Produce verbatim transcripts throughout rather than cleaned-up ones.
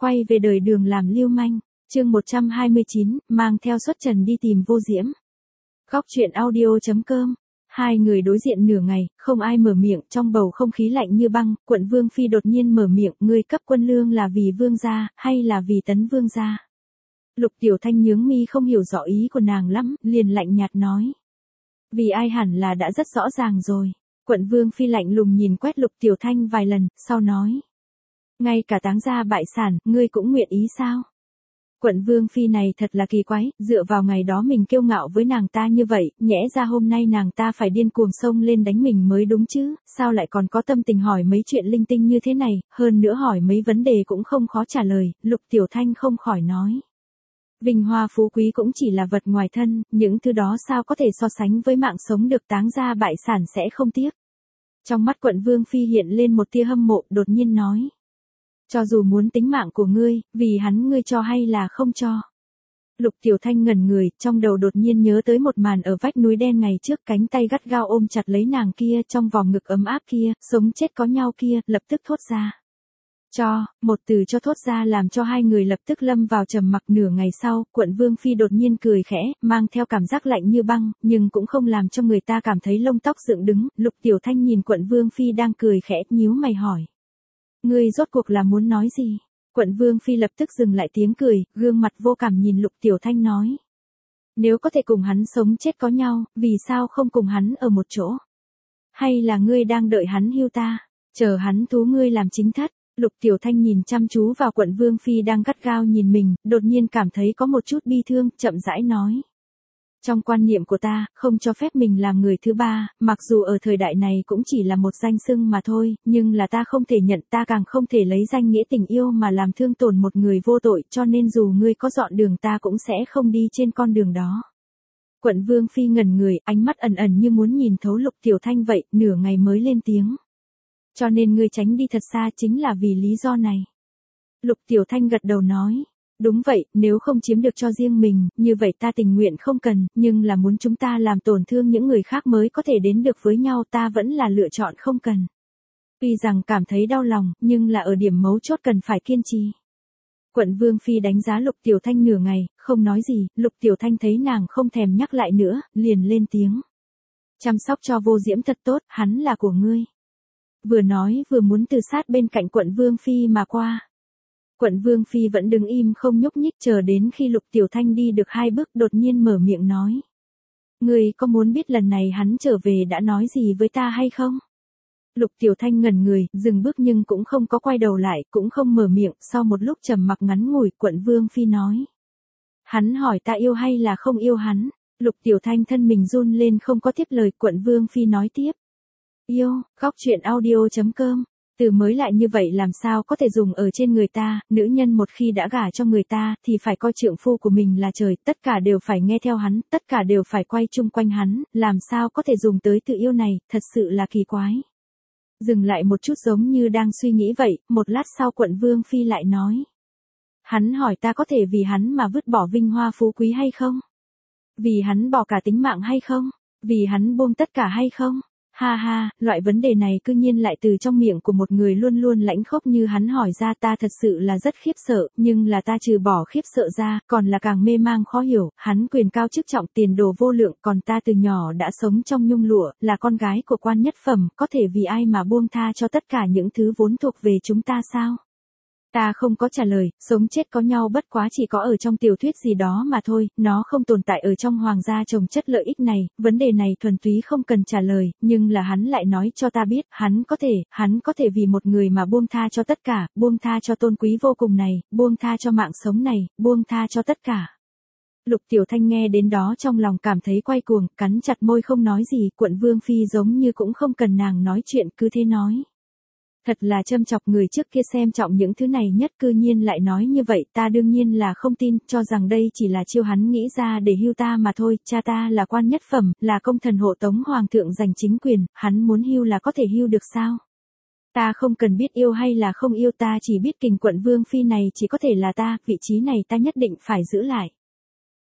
quay về đời Đường làm lưu manh. Chương một trăm hai mươi chín, mang theo Xuất Trần đi tìm Vô Diễm. Góc truyện audio chấm com. Hai người đối diện nửa ngày, không ai mở miệng, trong bầu không khí lạnh như băng, Quận Vương Phi đột nhiên mở miệng, ngươi cấp quân lương là vì vương gia, hay là vì tấn vương gia? Lục Tiểu Thanh nhướng mi không hiểu rõ ý của nàng lắm, liền lạnh nhạt nói. Vì ai hẳn là đã rất rõ ràng rồi. Quận Vương Phi lạnh lùng nhìn quét Lục Tiểu Thanh vài lần, sau nói. Ngay cả táng gia bại sản, ngươi cũng nguyện ý sao? Quận Vương Phi này thật là kỳ quái, dựa vào ngày đó mình kiêu ngạo với nàng ta như vậy, nhẽ ra hôm nay nàng ta phải điên cuồng xông lên đánh mình mới đúng chứ, sao lại còn có tâm tình hỏi mấy chuyện linh tinh như thế này, hơn nữa hỏi mấy vấn đề cũng không khó trả lời, Lục Tiểu Thanh không khỏi nói. Vinh hoa phú quý cũng chỉ là vật ngoài thân, những thứ đó sao có thể so sánh với mạng sống được táng gia bại sản sẽ không tiếc. Trong mắt Quận Vương Phi hiện lên một tia hâm mộ, đột nhiên nói. Cho dù muốn tính mạng của ngươi, vì hắn ngươi cho hay là không cho. Lục Tiểu Thanh ngẩn người, trong đầu đột nhiên nhớ tới một màn ở vách núi đen ngày trước, cánh tay gắt gao ôm chặt lấy nàng kia, trong vòng ngực ấm áp kia, sống chết có nhau kia, lập tức thốt ra. Cho, một từ cho thốt ra làm cho hai người lập tức lâm vào trầm mặc. Nửa ngày sau, Quận Vương Phi đột nhiên cười khẽ, mang theo cảm giác lạnh như băng, nhưng cũng không làm cho người ta cảm thấy lông tóc dựng đứng. Lục Tiểu Thanh nhìn Quận Vương Phi đang cười khẽ, nhíu mày hỏi. Ngươi rốt cuộc là muốn nói gì? Quận Vương Phi lập tức dừng lại tiếng cười, gương mặt vô cảm nhìn Lục Tiểu Thanh nói. Nếu có thể cùng hắn sống chết có nhau, vì sao không cùng hắn ở một chỗ? Hay là ngươi đang đợi hắn hưu ta, chờ hắn thú ngươi làm chính thất? Lục Tiểu Thanh nhìn chăm chú vào Quận Vương Phi đang gắt gao nhìn mình, đột nhiên cảm thấy có một chút bi thương, chậm rãi nói. Trong quan niệm của ta, không cho phép mình làm người thứ ba, mặc dù ở thời đại này cũng chỉ là một danh xưng mà thôi, nhưng là ta không thể nhận, ta càng không thể lấy danh nghĩa tình yêu mà làm thương tổn một người vô tội, cho nên dù ngươi có dọn đường ta cũng sẽ không đi trên con đường đó. Quận Vương Phi ngẩn người, ánh mắt ẩn ẩn như muốn nhìn thấu Lục Tiểu Thanh vậy, nửa ngày mới lên tiếng. Cho nên ngươi tránh đi thật xa chính là vì lý do này. Lục Tiểu Thanh gật đầu nói. Đúng vậy, nếu không chiếm được cho riêng mình, như vậy ta tình nguyện không cần, nhưng là muốn chúng ta làm tổn thương những người khác mới có thể đến được với nhau, ta vẫn là lựa chọn không cần. Tuy rằng cảm thấy đau lòng, nhưng là ở điểm mấu chốt cần phải kiên trì. Quận Vương Phi đánh giá Lục Tiểu Thanh nửa ngày, không nói gì, Lục Tiểu Thanh thấy nàng không thèm nhắc lại nữa, liền lên tiếng. Chăm sóc cho Vô Diễm thật tốt, hắn là của ngươi. Vừa nói vừa muốn từ sát bên cạnh Quận Vương Phi mà qua. Quận Vương Phi vẫn đứng im không nhúc nhích, chờ đến khi Lục Tiểu Thanh đi được hai bước đột nhiên mở miệng nói. Ngươi có muốn biết lần này hắn trở về đã nói gì với ta hay không? Lục Tiểu Thanh ngẩn người, dừng bước nhưng cũng không có quay đầu lại, cũng không mở miệng, sau một lúc trầm mặc ngắn ngủi, Quận Vương Phi nói. Hắn hỏi ta yêu hay là không yêu hắn? Lục Tiểu Thanh thân mình run lên không có tiếp lời, Quận Vương Phi nói tiếp. Yêu, góc truyện audio chấm com. Từ mới lại như vậy làm sao có thể dùng ở trên người ta, nữ nhân một khi đã gả cho người ta thì phải coi trượng phu của mình là trời, tất cả đều phải nghe theo hắn, tất cả đều phải quay chung quanh hắn, làm sao có thể dùng tới tự yêu này, thật sự là kỳ quái. Dừng lại một chút giống như đang suy nghĩ vậy, một lát sau Quận Vương Phi lại nói. Hắn hỏi ta có thể vì hắn mà vứt bỏ vinh hoa phú quý hay không? Vì hắn bỏ cả tính mạng hay không? Vì hắn buông tất cả hay không? Ha ha, loại vấn đề này cư nhiên lại từ trong miệng của một người luôn luôn lãnh khốc như hắn hỏi ra, ta thật sự là rất khiếp sợ, nhưng là ta trừ bỏ khiếp sợ ra, còn là càng mê mang khó hiểu, hắn quyền cao chức trọng tiền đồ vô lượng, còn ta từ nhỏ đã sống trong nhung lụa, là con gái của quan nhất phẩm, có thể vì ai mà buông tha cho tất cả những thứ vốn thuộc về chúng ta sao? Ta không có trả lời, sống chết có nhau bất quá chỉ có ở trong tiểu thuyết gì đó mà thôi, nó không tồn tại ở trong hoàng gia trồng chất lợi ích này, vấn đề này thuần túy không cần trả lời, nhưng là hắn lại nói cho ta biết, hắn có thể, hắn có thể vì một người mà buông tha cho tất cả, buông tha cho tôn quý vô cùng này, buông tha cho mạng sống này, buông tha cho tất cả. Lục Tiểu Thanh nghe đến đó trong lòng cảm thấy quay cuồng, cắn chặt môi không nói gì, Quận Vương Phi giống như cũng không cần nàng nói chuyện cứ thế nói. Thật là châm chọc, người trước kia xem trọng những thứ này nhất cư nhiên lại nói như vậy, ta đương nhiên là không tin, cho rằng đây chỉ là chiêu hắn nghĩ ra để hưu ta mà thôi, cha ta là quan nhất phẩm, là công thần hộ tống hoàng thượng giành chính quyền, hắn muốn hưu là có thể hưu được sao? Ta không cần biết yêu hay là không yêu, ta chỉ biết kình Quận Vương Phi này chỉ có thể là ta, vị trí này ta nhất định phải giữ lại.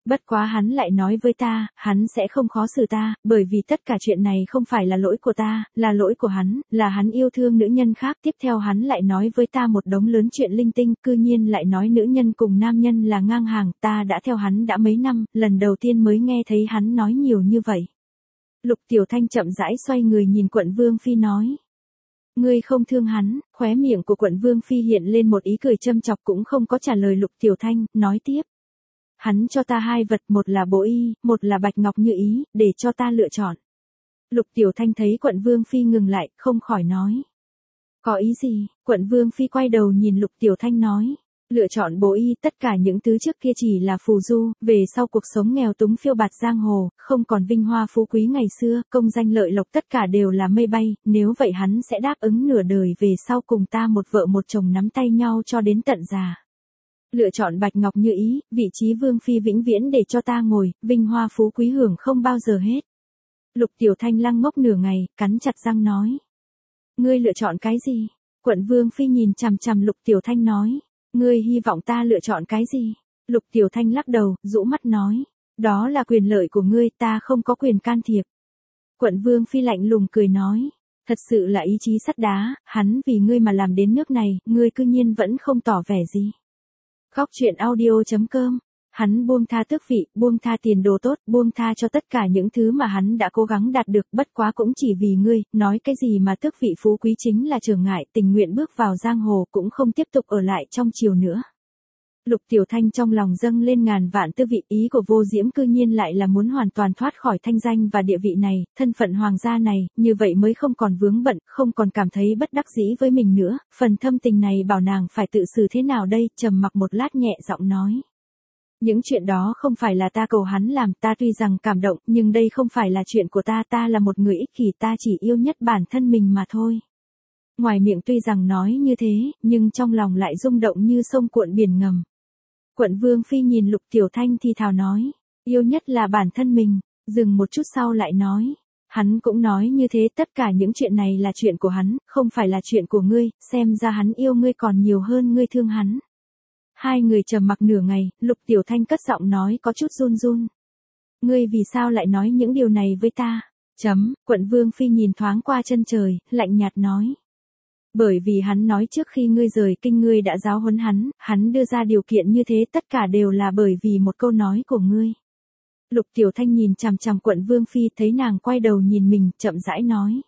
Bất quá hắn lại nói với ta, hắn sẽ không khó xử ta, bởi vì tất cả chuyện này không phải là lỗi của ta, là lỗi của hắn, là hắn yêu thương nữ nhân khác. Tiếp theo hắn lại nói với ta một đống lớn chuyện linh tinh, cư nhiên lại nói nữ nhân cùng nam nhân là ngang hàng, ta đã theo hắn đã mấy năm, lần đầu tiên mới nghe thấy hắn nói nhiều như vậy. Lục Tiểu Thanh chậm rãi xoay người nhìn Quận Vương Phi nói. Ngươi không thương hắn. Khóe miệng của Quận Vương Phi hiện lên một ý cười châm chọc, cũng không có trả lời Lục Tiểu Thanh, nói tiếp. Hắn cho ta hai vật, một là bổ y, một là bạch ngọc như ý, để cho ta lựa chọn. Lục Tiểu Thanh thấy Quận Vương Phi ngừng lại, không khỏi nói. Có ý gì? Quận Vương Phi quay đầu nhìn Lục Tiểu Thanh nói. Lựa chọn bổ y, tất cả những thứ trước kia chỉ là phù du, về sau cuộc sống nghèo túng phiêu bạt giang hồ, không còn vinh hoa phú quý ngày xưa, công danh lợi lộc tất cả đều là mây bay, nếu vậy hắn sẽ đáp ứng nửa đời về sau cùng ta một vợ một chồng nắm tay nhau cho đến tận già. Lựa chọn bạch ngọc như ý, vị trí vương phi vĩnh viễn để cho ta ngồi, vinh hoa phú quý hưởng không bao giờ hết. Lục Tiểu Thanh lăng ngốc nửa ngày, cắn chặt răng nói. Ngươi lựa chọn cái gì? Quận Vương Phi nhìn chằm chằm Lục Tiểu Thanh nói. Ngươi hy vọng ta lựa chọn cái gì? Lục Tiểu Thanh lắc đầu, rũ mắt nói. Đó là quyền lợi của ngươi, ta không có quyền can thiệp. Quận Vương Phi lạnh lùng cười nói. Thật sự là ý chí sắt đá, hắn vì ngươi mà làm đến nước này, ngươi cư nhiên vẫn không tỏ vẻ gì. Khóc chuyện audio chấm com. Hắn buông tha tước vị, buông tha tiền đồ tốt, buông tha cho tất cả những thứ mà hắn đã cố gắng đạt được, bất quá cũng chỉ vì ngươi, nói cái gì mà tước vị phú quý chính là trở ngại, tình nguyện bước vào giang hồ cũng không tiếp tục ở lại trong triều nữa. Lục Tiểu Thanh trong lòng dâng lên ngàn vạn tư vị, ý của Vô Diễm cư nhiên lại là muốn hoàn toàn thoát khỏi thanh danh và địa vị này, thân phận hoàng gia này, như vậy mới không còn vướng bận, không còn cảm thấy bất đắc dĩ với mình nữa, phần thâm tình này bảo nàng phải tự xử thế nào đây, trầm mặc một lát nhẹ giọng nói. Những chuyện đó không phải là ta cầu hắn làm, ta tuy rằng cảm động, nhưng đây không phải là chuyện của ta, ta là một người ích kỷ, ta chỉ yêu nhất bản thân mình mà thôi. Ngoài miệng tuy rằng nói như thế, nhưng trong lòng lại rung động như sông cuộn biển ngầm. Quận Vương Phi nhìn Lục Tiểu Thanh thì thào nói, yêu nhất là bản thân mình, dừng một chút sau lại nói. Hắn cũng nói như thế, tất cả những chuyện này là chuyện của hắn, không phải là chuyện của ngươi, xem ra hắn yêu ngươi còn nhiều hơn ngươi thương hắn. Hai người trầm mặc nửa ngày, Lục Tiểu Thanh cất giọng nói có chút run run. Ngươi vì sao lại nói những điều này với ta? Chấm, Quận Vương Phi nhìn thoáng qua chân trời, lạnh nhạt nói. Bởi vì hắn nói trước khi ngươi rời kinh ngươi đã giáo huấn hắn, hắn đưa ra điều kiện như thế tất cả đều là bởi vì một câu nói của ngươi. Lục Tiểu Thanh nhìn chằm chằm Quận Vương Phi thấy nàng quay đầu nhìn mình, chậm rãi nói.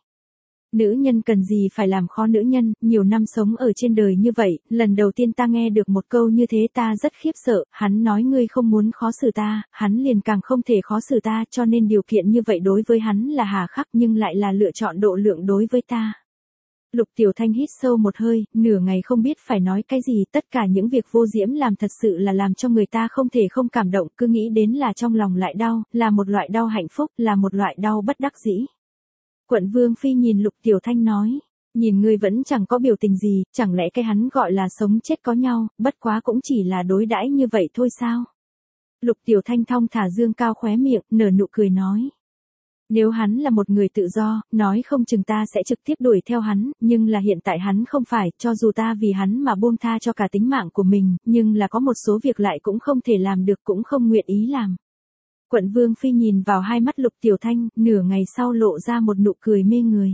Nữ nhân cần gì phải làm khó nữ nhân, nhiều năm sống ở trên đời như vậy, lần đầu tiên ta nghe được một câu như thế ta rất khiếp sợ, hắn nói ngươi không muốn khó xử ta, hắn liền càng không thể khó xử ta, cho nên điều kiện như vậy đối với hắn là hà khắc nhưng lại là lựa chọn độ lượng đối với ta. Lục Tiểu Thanh hít sâu một hơi, nửa ngày không biết phải nói cái gì, tất cả những việc Vô Diễm làm thật sự là làm cho người ta không thể không cảm động, cứ nghĩ đến là trong lòng lại đau, là một loại đau hạnh phúc, là một loại đau bất đắc dĩ. Quận Vương Phi nhìn Lục Tiểu Thanh nói, nhìn ngươi vẫn chẳng có biểu tình gì, chẳng lẽ cái hắn gọi là sống chết có nhau, bất quá cũng chỉ là đối đãi như vậy thôi sao? Lục Tiểu Thanh thong thả dương cao khóe miệng, nở nụ cười nói. Nếu hắn là một người tự do, nói không chừng ta sẽ trực tiếp đuổi theo hắn, nhưng là hiện tại hắn không phải, cho dù ta vì hắn mà buông tha cho cả tính mạng của mình, nhưng là có một số việc lại cũng không thể làm được, cũng không nguyện ý làm. Quận Vương Phi nhìn vào hai mắt Lục Tiểu Thanh, nửa ngày sau lộ ra một nụ cười mê người.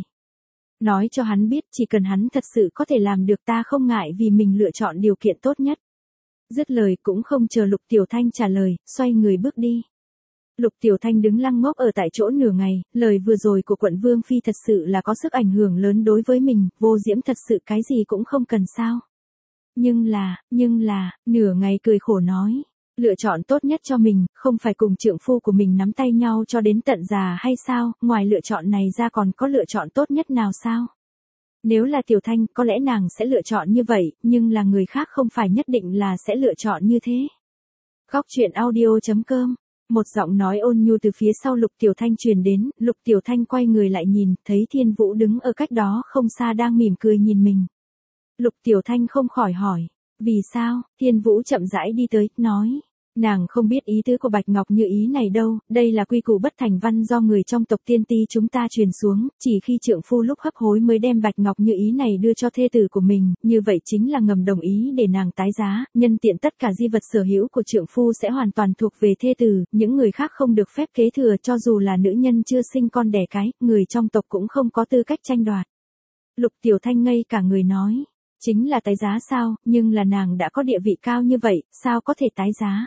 Nói cho hắn biết chỉ cần hắn thật sự có thể làm được ta không ngại vì mình lựa chọn điều kiện tốt nhất. Dứt lời cũng không chờ Lục Tiểu Thanh trả lời, xoay người bước đi. Lục Tiểu Thanh đứng lăng ngốc ở tại chỗ nửa ngày, lời vừa rồi của Quận Vương Phi thật sự là có sức ảnh hưởng lớn đối với mình, Vô Diễm thật sự cái gì cũng không cần sao. Nhưng là, nhưng là, nửa ngày cười khổ nói. Lựa chọn tốt nhất cho mình, không phải cùng trượng phu của mình nắm tay nhau cho đến tận già hay sao, ngoài lựa chọn này ra còn có lựa chọn tốt nhất nào sao? Nếu là Tiểu Thanh, có lẽ nàng sẽ lựa chọn như vậy, nhưng là người khác không phải nhất định là sẽ lựa chọn như thế. Khóc chuyện audio chấm com. Một giọng nói ôn nhu từ phía sau Lục Tiểu Thanh truyền đến, Lục Tiểu Thanh quay người lại nhìn, thấy Thiên Vũ đứng ở cách đó không xa đang mỉm cười nhìn mình. Lục Tiểu Thanh không khỏi hỏi. Vì sao? Thiên Vũ chậm rãi đi tới, nói. Nàng không biết ý tứ của Bạch Ngọc Như ý này đâu, đây là quy củ bất thành văn do người trong tộc tiên ti chúng ta truyền xuống, chỉ khi trượng phu lúc hấp hối mới đem Bạch Ngọc Như ý này đưa cho thê tử của mình, như vậy chính là ngầm đồng ý để nàng tái giá, nhân tiện tất cả di vật sở hữu của trượng phu sẽ hoàn toàn thuộc về thê tử, những người khác không được phép kế thừa cho dù là nữ nhân chưa sinh con đẻ cái, người trong tộc cũng không có tư cách tranh đoạt. Lục Tiểu Thanh ngây cả người nói, chính là tái giá sao, nhưng là nàng đã có địa vị cao như vậy, sao có thể tái giá?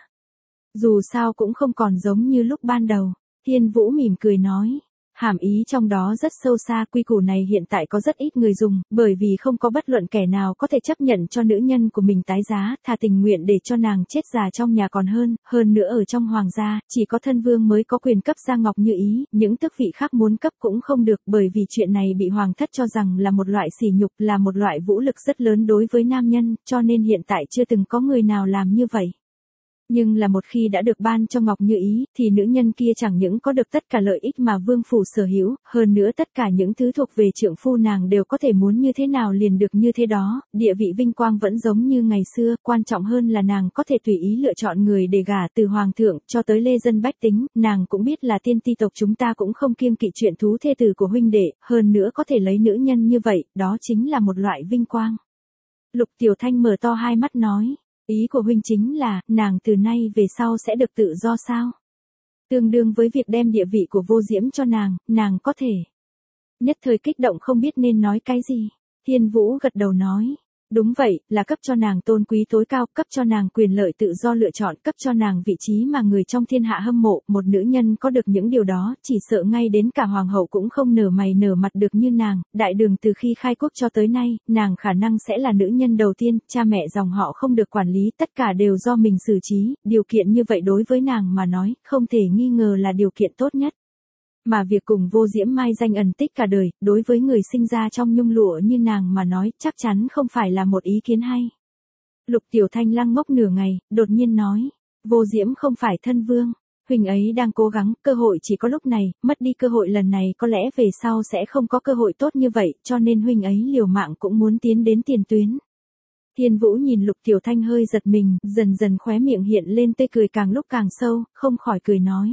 Dù sao cũng không còn giống như lúc ban đầu. Thiên Vũ mỉm cười nói, hàm ý trong đó rất sâu xa, quy củ này hiện tại có rất ít người dùng, bởi vì không có bất luận kẻ nào có thể chấp nhận cho nữ nhân của mình tái giá, thà tình nguyện để cho nàng chết già trong nhà còn hơn, hơn nữa ở trong hoàng gia, chỉ có thân vương mới có quyền cấp Giang Ngọc Như ý, những tước vị khác muốn cấp cũng không được, bởi vì chuyện này bị hoàng thất cho rằng là một loại sỉ nhục, là một loại vũ lực rất lớn đối với nam nhân, cho nên hiện tại chưa từng có người nào làm như vậy. Nhưng là một khi đã được ban cho Ngọc Như ý, thì nữ nhân kia chẳng những có được tất cả lợi ích mà vương phủ sở hữu, hơn nữa tất cả những thứ thuộc về trượng phu nàng đều có thể muốn như thế nào liền được như thế đó, địa vị vinh quang vẫn giống như ngày xưa, quan trọng hơn là nàng có thể tùy ý lựa chọn người để gả từ hoàng thượng cho tới lê dân bách tính, nàng cũng biết là tiên ti tộc chúng ta cũng không kiêng kỵ chuyện thú thê tử của huynh đệ, hơn nữa có thể lấy nữ nhân như vậy, đó chính là một loại vinh quang. Lục Tiểu Thanh mở to hai mắt nói. Ý của huynh chính là, nàng từ nay về sau sẽ được tự do sao? Tương đương với việc đem địa vị của Vô Diễm cho nàng, nàng có thể. Nhất thời kích động không biết nên nói cái gì. Thiên Vũ gật đầu nói. Đúng vậy, là cấp cho nàng tôn quý tối cao, cấp cho nàng quyền lợi tự do lựa chọn, cấp cho nàng vị trí mà người trong thiên hạ hâm mộ, một nữ nhân có được những điều đó, chỉ sợ ngay đến cả hoàng hậu cũng không nở mày nở mặt được như nàng, đại đường từ khi khai quốc cho tới nay, nàng khả năng sẽ là nữ nhân đầu tiên, cha mẹ dòng họ không được quản lý, tất cả đều do mình xử trí, điều kiện như vậy đối với nàng mà nói, không thể nghi ngờ là điều kiện tốt nhất. Mà việc cùng Vô Diễm mai danh ẩn tích cả đời, đối với người sinh ra trong nhung lụa như nàng mà nói, chắc chắn không phải là một ý kiến hay. Lục Tiểu Thanh lăng ngốc nửa ngày, đột nhiên nói, Vô Diễm không phải thân vương, huynh ấy đang cố gắng, cơ hội chỉ có lúc này, mất đi cơ hội lần này có lẽ về sau sẽ không có cơ hội tốt như vậy, cho nên huynh ấy liều mạng cũng muốn tiến đến tiền tuyến. Thiên Vũ nhìn Lục Tiểu Thanh hơi giật mình, dần dần khóe miệng hiện lên tươi cười càng lúc càng sâu, không khỏi cười nói.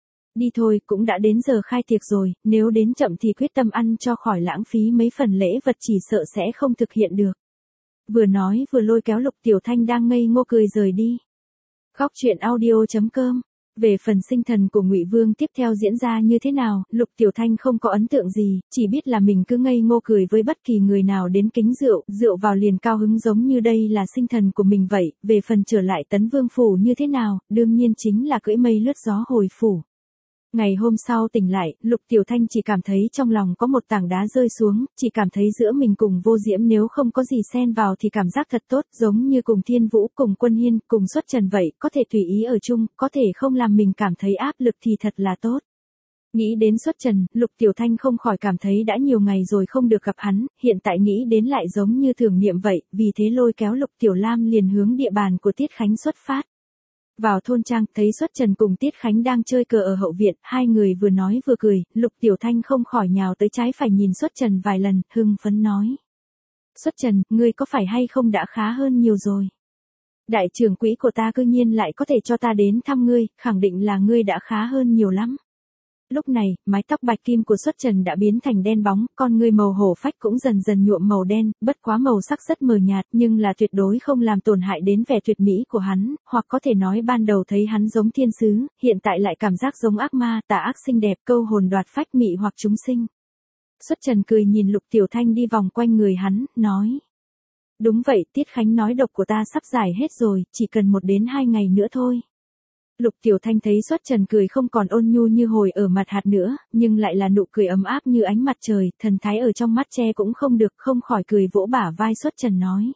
Đi thôi, cũng đã đến giờ khai tiệc rồi, nếu đến chậm thì quyết tâm ăn cho khỏi lãng phí mấy phần lễ vật chỉ sợ sẽ không thực hiện được. Vừa nói vừa lôi kéo Lục Tiểu Thanh đang ngây ngô cười rời đi. Khóc chuyện audio chấm com. Về phần sinh thần của Ngụy Vương tiếp theo diễn ra như thế nào, Lục Tiểu Thanh không có ấn tượng gì, chỉ biết là mình cứ ngây ngô cười với bất kỳ người nào đến kính rượu, rượu vào liền cao hứng giống như đây là sinh thần của mình vậy, về phần trở lại Tấn Vương phủ như thế nào, đương nhiên chính là cưỡi mây lướt gió hồi phủ. Ngày hôm sau tỉnh lại, Lục Tiểu Thanh chỉ cảm thấy trong lòng có một tảng đá rơi xuống, chỉ cảm thấy giữa mình cùng Vô Diễm nếu không có gì xen vào thì cảm giác thật tốt, giống như cùng Thiên Vũ, cùng Quân Hiên, cùng Xuất Trần vậy, có thể tùy ý ở chung, có thể không làm mình cảm thấy áp lực thì thật là tốt. Nghĩ đến Xuất Trần, Lục Tiểu Thanh không khỏi cảm thấy đã nhiều ngày rồi không được gặp hắn, hiện tại nghĩ đến lại giống như tưởng niệm vậy, vì thế lôi kéo Lục Tiểu Lam liền hướng địa bàn của Tiết Khánh xuất phát. Vào thôn trang, thấy Xuất Trần cùng Tiết Khánh đang chơi cờ ở hậu viện, hai người vừa nói vừa cười, Lục Tiểu Thanh không khỏi nhào tới trái phải nhìn Xuất Trần vài lần, hưng phấn nói. Xuất Trần, ngươi có phải hay không đã khá hơn nhiều rồi? Đại trưởng quỹ của ta cư nhiên lại có thể cho ta đến thăm ngươi, khẳng định là ngươi đã khá hơn nhiều lắm. Lúc này, mái tóc bạch kim của Xuất Trần đã biến thành đen bóng, con ngươi màu hổ phách cũng dần dần nhuộm màu đen, bất quá màu sắc rất mờ nhạt nhưng là tuyệt đối không làm tổn hại đến vẻ tuyệt mỹ của hắn, hoặc có thể nói ban đầu thấy hắn giống thiên sứ, hiện tại lại cảm giác giống ác ma, tà ác xinh đẹp, câu hồn đoạt phách mị hoặc chúng sinh. Xuất Trần cười nhìn Lục Tiểu Thanh đi vòng quanh người hắn, nói. Đúng vậy, Tiết Khánh nói độc của ta sắp giải hết rồi, chỉ cần một đến hai ngày nữa thôi. Lục Tiểu Thanh thấy Xuất Trần cười không còn ôn nhu như hồi ở mặt hạt nữa, nhưng lại là nụ cười ấm áp như ánh mặt trời, thần thái ở trong mắt che cũng không được, không khỏi cười vỗ bả vai Xuất Trần nói.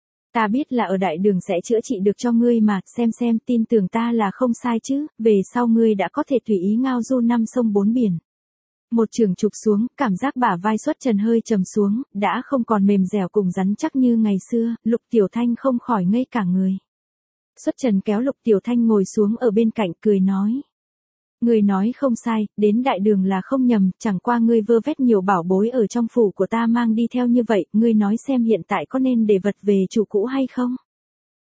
Ta biết là ở đại đường sẽ chữa trị được cho ngươi mà, xem xem, tin tưởng ta là không sai chứ, về sau ngươi đã có thể tùy ý ngao du năm sông bốn biển. Một trường chụp xuống, cảm giác bả vai Xuất Trần hơi trầm xuống, đã không còn mềm dẻo cùng rắn chắc như ngày xưa, Lục Tiểu Thanh không khỏi ngây cả người. Xuất Trần kéo Lục Tiểu Thanh ngồi xuống ở bên cạnh cười nói. Ngươi nói không sai, đến đại đường là không nhầm, chẳng qua ngươi vơ vét nhiều bảo bối ở trong phủ của ta mang đi theo như vậy, ngươi nói xem hiện tại có nên để vật về chủ cũ hay không?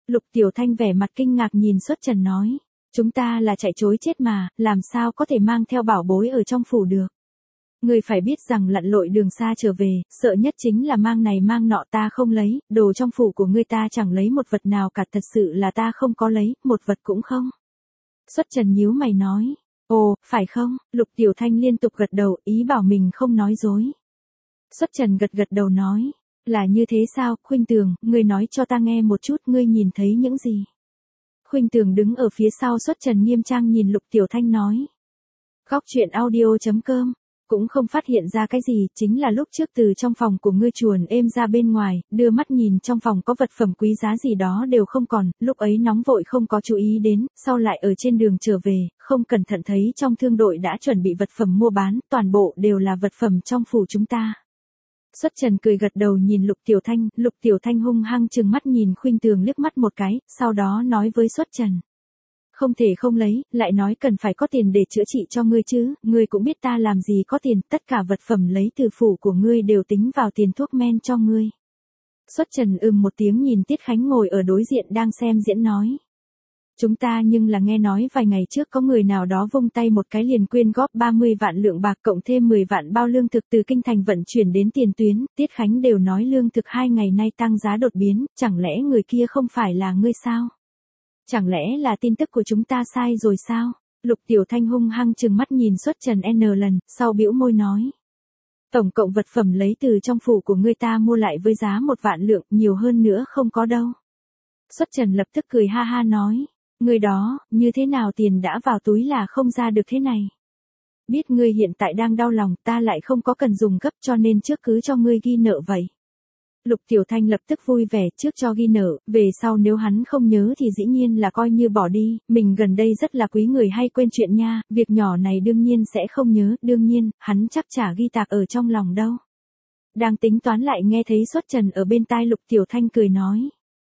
Lục Tiểu Thanh vẻ mặt kinh ngạc nhìn Xuất Trần nói. Chúng ta là chạy trối chết mà, làm sao có thể mang theo bảo bối ở trong phủ được. Ngươi phải biết rằng lặn lội đường xa trở về, sợ nhất chính là mang này mang nọ ta không lấy, đồ trong phủ của ngươi ta chẳng lấy một vật nào cả, thật sự là ta không có lấy, một vật cũng không. Xuất Trần nhíu mày nói. Ồ, phải không? Lục Tiểu Thanh liên tục gật đầu, ý bảo mình không nói dối. Xuất Trần gật gật đầu nói. Là như thế sao, Khuynh Tường, ngươi nói cho ta nghe một chút, ngươi nhìn thấy những gì? Khuynh Tường đứng ở phía sau Xuất Trần nghiêm trang nhìn Lục Tiểu Thanh nói. Góc truyện audio chấm com cũng không phát hiện ra cái gì, chính là lúc trước từ trong phòng của ngươi chuồn êm ra bên ngoài, đưa mắt nhìn trong phòng có vật phẩm quý giá gì đó đều không còn, lúc ấy nóng vội không có chú ý đến, sau lại ở trên đường trở về, không cẩn thận thấy trong thương đội đã chuẩn bị vật phẩm mua bán, toàn bộ đều là vật phẩm trong phủ chúng ta. Xuất Trần cười gật đầu nhìn Lục Tiểu Thanh, Lục Tiểu Thanh hung hăng trừng mắt nhìn Khuynh Tường liếc mắt một cái, sau đó nói với Xuất Trần. Không thể không lấy, lại nói cần phải có tiền để chữa trị cho ngươi chứ, ngươi cũng biết ta làm gì có tiền, tất cả vật phẩm lấy từ phủ của ngươi đều tính vào tiền thuốc men cho ngươi. Xuất Trần ừm một tiếng nhìn Tiết Khánh ngồi ở đối diện đang xem diễn nói. Chúng ta nhưng là nghe nói vài ngày trước có người nào đó vung tay một cái liền quyên góp ba mươi vạn lượng bạc cộng thêm mười vạn bao lương thực từ kinh thành vận chuyển đến tiền tuyến, Tiết Khánh đều nói lương thực hai ngày nay tăng giá đột biến, chẳng lẽ người kia không phải là ngươi sao? Chẳng lẽ là tin tức của chúng ta sai rồi sao? Lục Tiểu Thanh hung hăng trừng mắt nhìn Xuất Trần N lần, sau bĩu môi nói. Tổng cộng vật phẩm lấy từ trong phủ của ngươi ta mua lại với giá một vạn lượng, nhiều hơn nữa không có đâu. Xuất Trần lập tức cười ha ha nói. Ngươi đó, như thế nào tiền đã vào túi là không ra được thế này. Biết ngươi hiện tại đang đau lòng, ta lại không có cần dùng gấp cho nên trước cứ cho ngươi ghi nợ vậy. Lục Tiểu Thanh lập tức vui vẻ, trước cho ghi nợ, về sau nếu hắn không nhớ thì dĩ nhiên là coi như bỏ đi, mình gần đây rất là quý người hay quên chuyện nha, việc nhỏ này đương nhiên sẽ không nhớ, đương nhiên, hắn chắc chả ghi tạc ở trong lòng đâu. Đang tính toán lại nghe thấy Xuất Trần ở bên tai Lục Tiểu Thanh cười nói.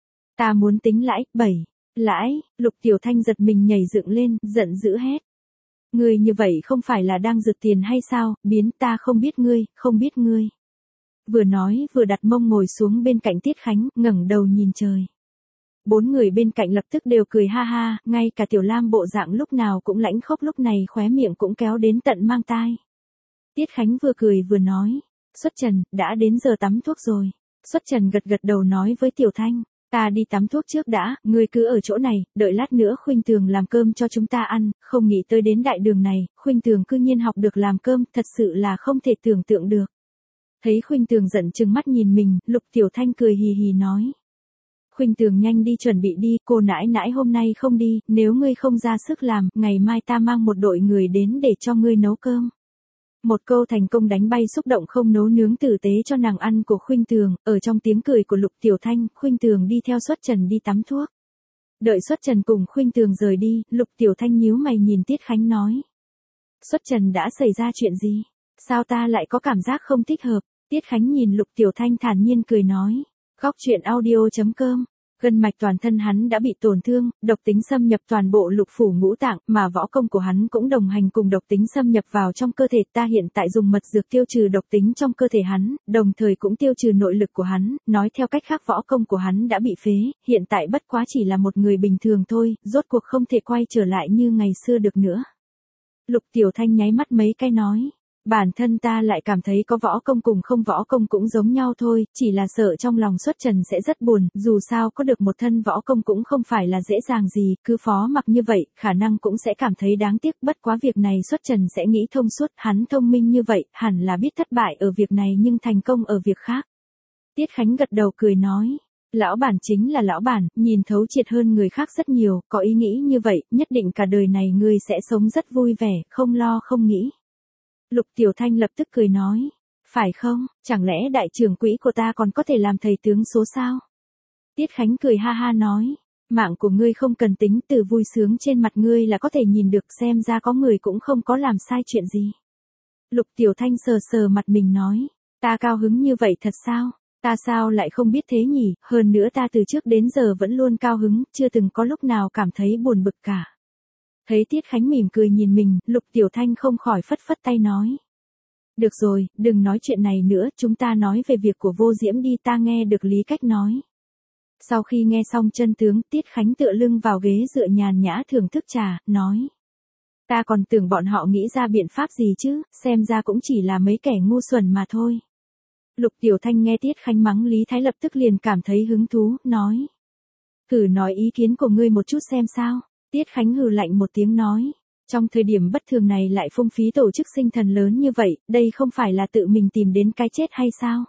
Ta muốn tính lãi, bảy. Lãi, Lục Tiểu Thanh giật mình nhảy dựng lên, giận dữ hét. Ngươi như vậy không phải là đang giật tiền hay sao, biến ta không biết ngươi, không biết ngươi. Vừa nói vừa đặt mông ngồi xuống bên cạnh Tiết Khánh, ngẩng đầu nhìn trời. Bốn người bên cạnh lập tức đều cười ha ha, ngay cả Tiểu Lam bộ dạng lúc nào cũng lãnh khốc lúc này khóe miệng cũng kéo đến tận mang tai. Tiết Khánh vừa cười vừa nói, Xuất Trần, đã đến giờ tắm thuốc rồi. Xuất Trần gật gật đầu nói với Tiểu Thanh, ta đi tắm thuốc trước đã, ngươi cứ ở chỗ này, đợi lát nữa Khuynh Tường làm cơm cho chúng ta ăn, không nghĩ tới đến đại đường này, Khuynh Tường cư nhiên học được làm cơm, thật sự là không thể tưởng tượng được. Thấy Khuynh Tường giận chừng mắt nhìn mình, Lục Tiểu Thanh cười hì hì nói. Khuynh Tường nhanh đi chuẩn bị đi, cô nãi nãi hôm nay không đi, nếu ngươi không ra sức làm, ngày mai ta mang một đội người đến để cho ngươi nấu cơm. Một câu thành công đánh bay xúc động không nấu nướng tử tế cho nàng ăn của Khuynh Tường, ở trong tiếng cười của Lục Tiểu Thanh, Khuynh Tường đi theo Xuất Trần đi tắm thuốc. Đợi Xuất Trần cùng Khuynh Tường rời đi, Lục Tiểu Thanh nhíu mày nhìn Tiết Khánh nói. Xuất Trần đã xảy ra chuyện gì? Sao ta lại có cảm giác không thích hợp? Tiết Khánh nhìn Lục Tiểu Thanh thản nhiên cười nói. Góc truyện audio chấm com Gân mạch toàn thân hắn đã bị tổn thương, độc tính xâm nhập toàn bộ lục phủ ngũ tạng, mà võ công của hắn cũng đồng hành cùng độc tính xâm nhập vào trong cơ thể. Ta hiện tại dùng mật dược tiêu trừ độc tính trong cơ thể hắn, đồng thời cũng tiêu trừ nội lực của hắn, nói theo cách khác võ công của hắn đã bị phế, hiện tại bất quá chỉ là một người bình thường thôi, rốt cuộc không thể quay trở lại như ngày xưa được nữa. Lục Tiểu Thanh nháy mắt mấy cái nói. Bản thân ta lại cảm thấy có võ công cùng không võ công cũng giống nhau thôi, chỉ là sợ trong lòng Xuất Trần sẽ rất buồn, dù sao có được một thân võ công cũng không phải là dễ dàng gì, cứ phó mặc như vậy, khả năng cũng sẽ cảm thấy đáng tiếc, bất quá việc này Xuất Trần sẽ nghĩ thông suốt, hắn thông minh như vậy, hẳn là biết thất bại ở việc này nhưng thành công ở việc khác. Tiết Khánh gật đầu cười nói. Lão bản chính là lão bản, nhìn thấu triệt hơn người khác rất nhiều, có ý nghĩ như vậy, nhất định cả đời này ngươi sẽ sống rất vui vẻ, không lo không nghĩ. Lục Tiểu Thanh lập tức cười nói, phải không, chẳng lẽ đại trưởng quỹ của ta còn có thể làm thầy tướng số sao? Tiết Khánh cười ha ha nói, mạng của ngươi không cần tính, từ vui sướng trên mặt ngươi là có thể nhìn được, xem ra có người cũng không có làm sai chuyện gì. Lục Tiểu Thanh sờ sờ mặt mình nói, ta cao hứng như vậy thật sao? Ta sao lại không biết thế nhỉ, hơn nữa ta từ trước đến giờ vẫn luôn cao hứng, chưa từng có lúc nào cảm thấy buồn bực cả. Thấy Tiết Khánh mỉm cười nhìn mình, Lục Tiểu Thanh không khỏi phất phất tay nói. Được rồi, đừng nói chuyện này nữa, chúng ta nói về việc của Vô Diễm đi, ta nghe được Lý Cách nói. Sau khi nghe xong chân tướng, Tiết Khánh tựa lưng vào ghế dựa nhàn nhã thưởng thức trà, nói. Ta còn tưởng bọn họ nghĩ ra biện pháp gì chứ, xem ra cũng chỉ là mấy kẻ ngu xuẩn mà thôi. Lục Tiểu Thanh nghe Tiết Khánh mắng Lý Thái lập tức liền cảm thấy hứng thú, nói. Thử nói ý kiến của ngươi một chút xem sao. Tiết Khánh hừ lạnh một tiếng nói. Trong thời điểm bất thường này lại phung phí tổ chức sinh thần lớn như vậy, đây không phải là tự mình tìm đến cái chết hay sao?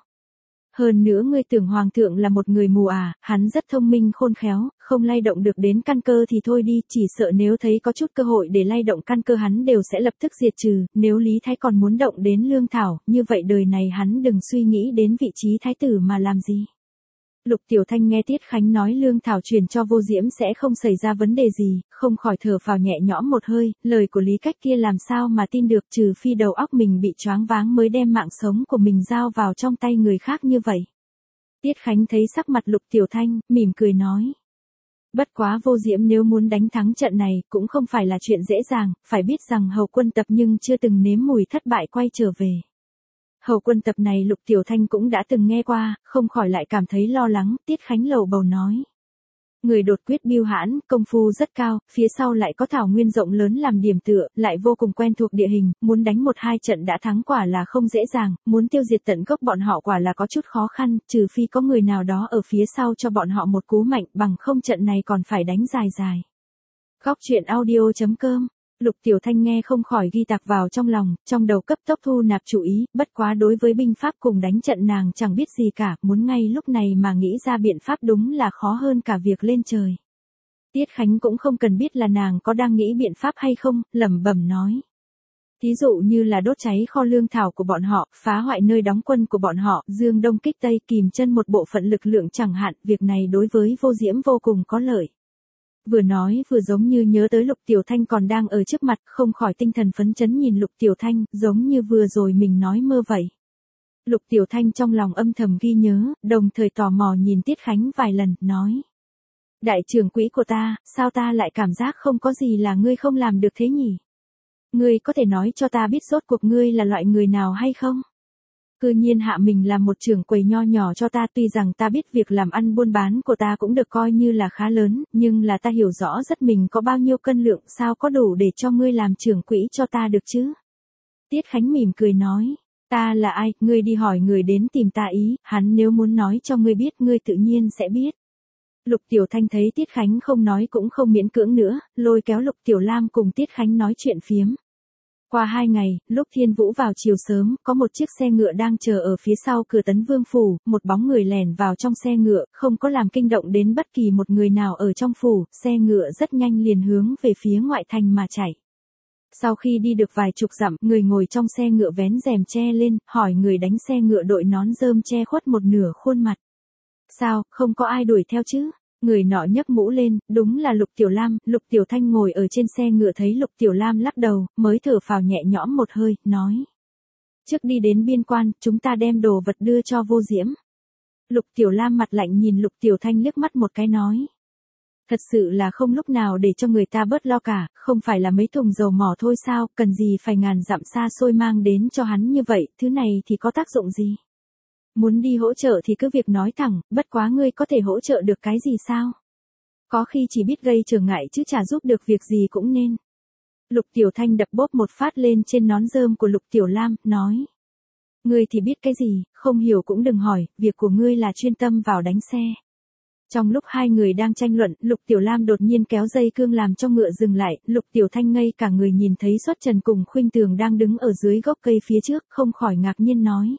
Hơn nữa ngươi tưởng Hoàng thượng là một người mù à, hắn rất thông minh khôn khéo, không lay động được đến căn cơ thì thôi đi, chỉ sợ nếu thấy có chút cơ hội để lay động căn cơ hắn đều sẽ lập tức diệt trừ, nếu Lý Thái còn muốn động đến lương thảo, như vậy đời này hắn đừng suy nghĩ đến vị trí thái tử mà làm gì. Lục Tiểu Thanh nghe Tiết Khánh nói lương thảo truyền cho Vô Diễm sẽ không xảy ra vấn đề gì, không khỏi thở phào nhẹ nhõm một hơi, lời của Lý Cách kia làm sao mà tin được, trừ phi đầu óc mình bị choáng váng mới đem mạng sống của mình giao vào trong tay người khác như vậy. Tiết Khánh thấy sắc mặt Lục Tiểu Thanh, mỉm cười nói. Bất quá Vô Diễm nếu muốn đánh thắng trận này cũng không phải là chuyện dễ dàng, phải biết rằng hầu quân tập nhưng chưa từng nếm mùi thất bại quay trở về. Hầu quân tập này Lục Tiểu Thanh cũng đã từng nghe qua, không khỏi lại cảm thấy lo lắng, Tiết Khánh lầu bầu nói. Người đột quyết biêu hãn, công phu rất cao, phía sau lại có thảo nguyên rộng lớn làm điểm tựa, lại vô cùng quen thuộc địa hình, muốn đánh một hai trận đã thắng quả là không dễ dàng, muốn tiêu diệt tận gốc bọn họ quả là có chút khó khăn, trừ phi có người nào đó ở phía sau cho bọn họ một cú mạnh, bằng không trận này còn phải đánh dài dài. Góc truyện audio chấm com Lục Tiểu Thanh nghe không khỏi ghi tạc vào trong lòng, trong đầu cấp tốc thu nạp chú ý, bất quá đối với binh pháp cùng đánh trận nàng chẳng biết gì cả, muốn ngay lúc này mà nghĩ ra biện pháp đúng là khó hơn cả việc lên trời. Tiết Khánh cũng không cần biết là nàng có đang nghĩ biện pháp hay không, lẩm bẩm nói. Thí dụ như là đốt cháy kho lương thảo của bọn họ, phá hoại nơi đóng quân của bọn họ, dương đông kích tây, kìm chân một bộ phận lực lượng chẳng hạn, việc này đối với Vô Diễm vô cùng có lợi. Vừa nói vừa giống như nhớ tới Lục Tiểu Thanh còn đang ở trước mặt, không khỏi tinh thần phấn chấn nhìn Lục Tiểu Thanh, giống như vừa rồi mình nói mơ vậy. Lục Tiểu Thanh trong lòng âm thầm ghi nhớ, đồng thời tò mò nhìn Tiết Khánh vài lần, nói. Đại trưởng quỹ của ta, sao ta lại cảm giác không có gì là ngươi không làm được thế nhỉ? Ngươi có thể nói cho ta biết rốt cuộc ngươi là loại người nào hay không? Cư nhiên hạ mình làm một trưởng quầy nho nhỏ cho ta, tuy rằng ta biết việc làm ăn buôn bán của ta cũng được coi như là khá lớn, nhưng là ta hiểu rõ rất mình có bao nhiêu cân lượng, sao có đủ để cho ngươi làm trưởng quỹ cho ta được chứ? Tiết Khánh mỉm cười nói, ta là ai, ngươi đi hỏi người đến tìm ta ý, hắn nếu muốn nói cho ngươi biết ngươi tự nhiên sẽ biết. Lục Tiểu Thanh thấy Tiết Khánh không nói cũng không miễn cưỡng nữa, lôi kéo Lục Tiểu Lam cùng Tiết Khánh nói chuyện phiếm. Qua hai ngày, lúc Thiên Vũ vào chiều sớm, có một chiếc xe ngựa đang chờ ở phía sau cửa Tấn Vương phủ, một bóng người lẻn vào trong xe ngựa, không có làm kinh động đến bất kỳ một người nào ở trong phủ, xe ngựa rất nhanh liền hướng về phía ngoại thành mà chạy. Sau khi đi được vài chục dặm, người ngồi trong xe ngựa vén rèm che lên, hỏi người đánh xe ngựa đội nón rơm che khuất một nửa khuôn mặt. Sao, không có ai đuổi theo chứ? Người nọ nhấc mũ lên, đúng là Lục Tiểu Lam, Lục Tiểu Thanh ngồi ở trên xe ngựa thấy Lục Tiểu Lam lắc đầu, mới thở phào nhẹ nhõm một hơi, nói. Trước đi đến biên quan, chúng ta đem đồ vật đưa cho Vô Diễm. Lục Tiểu Lam mặt lạnh nhìn Lục Tiểu Thanh liếc mắt một cái nói. Thật sự là không lúc nào để cho người ta bớt lo cả, không phải là mấy thùng dầu mỏ thôi sao, cần gì phải ngàn dặm xa xôi mang đến cho hắn như vậy, thứ này thì có tác dụng gì? Muốn đi hỗ trợ thì cứ việc nói thẳng, bất quá ngươi có thể hỗ trợ được cái gì sao? Có khi chỉ biết gây trở ngại chứ chả giúp được việc gì cũng nên. Lục Tiểu Thanh đập bóp một phát lên trên nón rơm của Lục Tiểu Lam, nói. Ngươi thì biết cái gì, không hiểu cũng đừng hỏi, việc của ngươi là chuyên tâm vào đánh xe. Trong lúc hai người đang tranh luận, Lục Tiểu Lam đột nhiên kéo dây cương làm cho ngựa dừng lại, Lục Tiểu Thanh ngây cả người nhìn thấy Xuất Trần cùng Khuynh Tường đang đứng ở dưới gốc cây phía trước, không khỏi ngạc nhiên nói.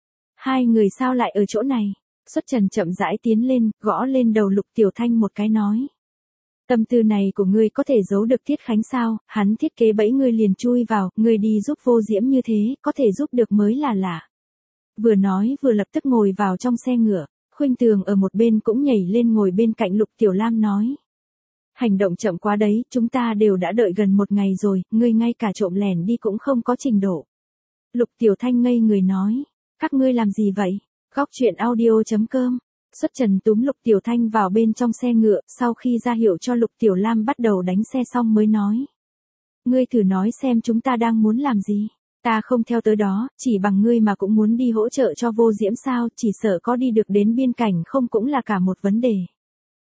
Hai người sao lại ở chỗ này? Xuất Trần chậm rãi tiến lên, gõ lên đầu Lục Tiểu Thanh một cái nói. Tâm tư này của ngươi có thể giấu được Tiết Khánh sao, hắn thiết kế bẫy ngươi liền chui vào, ngươi đi giúp Vô Diễm như thế, có thể giúp được mới là lạ. Vừa nói vừa lập tức ngồi vào trong xe ngựa, Khuynh Tường ở một bên cũng nhảy lên ngồi bên cạnh Lục Tiểu Lam nói. Hành động chậm quá đấy, chúng ta đều đã đợi gần một ngày rồi, ngươi ngay cả trộm lẻn đi cũng không có trình độ. Lục Tiểu Thanh ngây người nói. Các ngươi làm gì vậy? Góc truyện audio chấm com Xuất Trần túm Lục Tiểu Thanh vào bên trong xe ngựa, sau khi ra hiệu cho Lục Tiểu Lam bắt đầu đánh xe xong mới nói. Ngươi thử nói xem chúng ta đang muốn làm gì? Ta không theo tới đó, chỉ bằng ngươi mà cũng muốn đi hỗ trợ cho Vô Diễm sao, chỉ sợ có đi được đến biên cảnh không cũng là cả một vấn đề.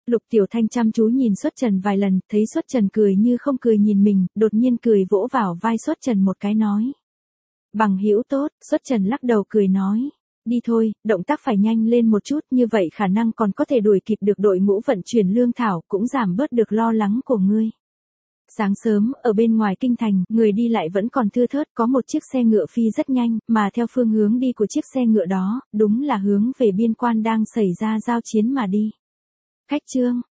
Lục Tiểu Thanh chăm chú nhìn Xuất Trần vài lần, thấy Xuất Trần cười như không cười nhìn mình, đột nhiên cười vỗ vào vai Xuất Trần một cái nói. Bằng hữu tốt, Xuất Trần lắc đầu cười nói. Đi thôi, động tác phải nhanh lên một chút, như vậy khả năng còn có thể đuổi kịp được đội ngũ vận chuyển lương thảo, cũng giảm bớt được lo lắng của ngươi. Sáng sớm, ở bên ngoài kinh thành, người đi lại vẫn còn thưa thớt, có một chiếc xe ngựa phi rất nhanh, mà theo phương hướng đi của chiếc xe ngựa đó, đúng là hướng về biên quan đang xảy ra giao chiến mà đi. Khách Trương,